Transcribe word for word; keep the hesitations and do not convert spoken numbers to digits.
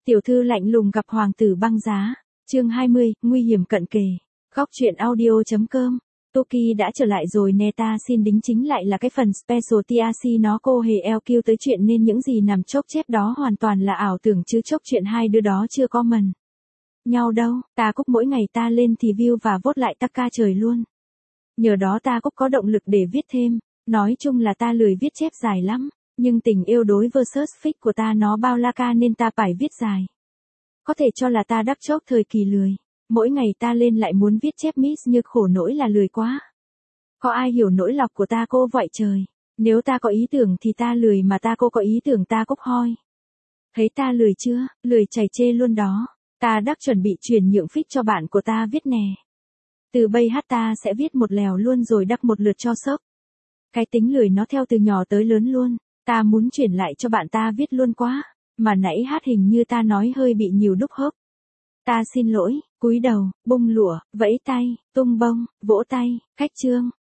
Tiểu thư lạnh lùng gặp hoàng tử băng giá. Chương hai mươi, nguy hiểm cận kề. Góc truyện audio.com. Toki đã trở lại rồi nè, ta xin đính chính lại là cái phần special tê a xê nó cô hề eo kiu tới chuyện nên những gì nằm chốc chép đó hoàn toàn là ảo tưởng chứ chốc chuyện hai đứa đó chưa có mần nhau đâu. Ta Cúc mỗi ngày ta lên thì view và vote lại tắc ca trời luôn. Nhờ đó ta Cúc có động lực để viết thêm. Nói chung là ta lười viết chép dài lắm. Nhưng tình yêu đối versus fic của ta nó bao la ca nên ta phải viết dài. Có thể cho là ta đắc chốc thời kỳ lười. Mỗi ngày ta lên lại muốn viết chép miss như khổ nỗi là lười quá. Có ai hiểu nỗi lọc của ta cô vậy trời. Nếu ta có ý tưởng thì ta lười mà ta cô có ý tưởng ta Cúc hoi. Thấy ta lười chưa, lười chảy chê luôn đó. Ta đắc chuẩn bị chuyển nhượng fic cho bạn của ta viết nè. Từ bây hát ta sẽ viết một lèo luôn rồi đắc một lượt cho sốc. Cái tính lười nó theo từ nhỏ tới lớn luôn. Ta muốn chuyển lại cho bạn ta viết luôn quá. Mà nãy hát hình như ta nói hơi bị nhiều đúc hốc. Ta xin lỗi, cúi đầu, bung lụa, vẫy tay, tung bông, vỗ tay, cách chương.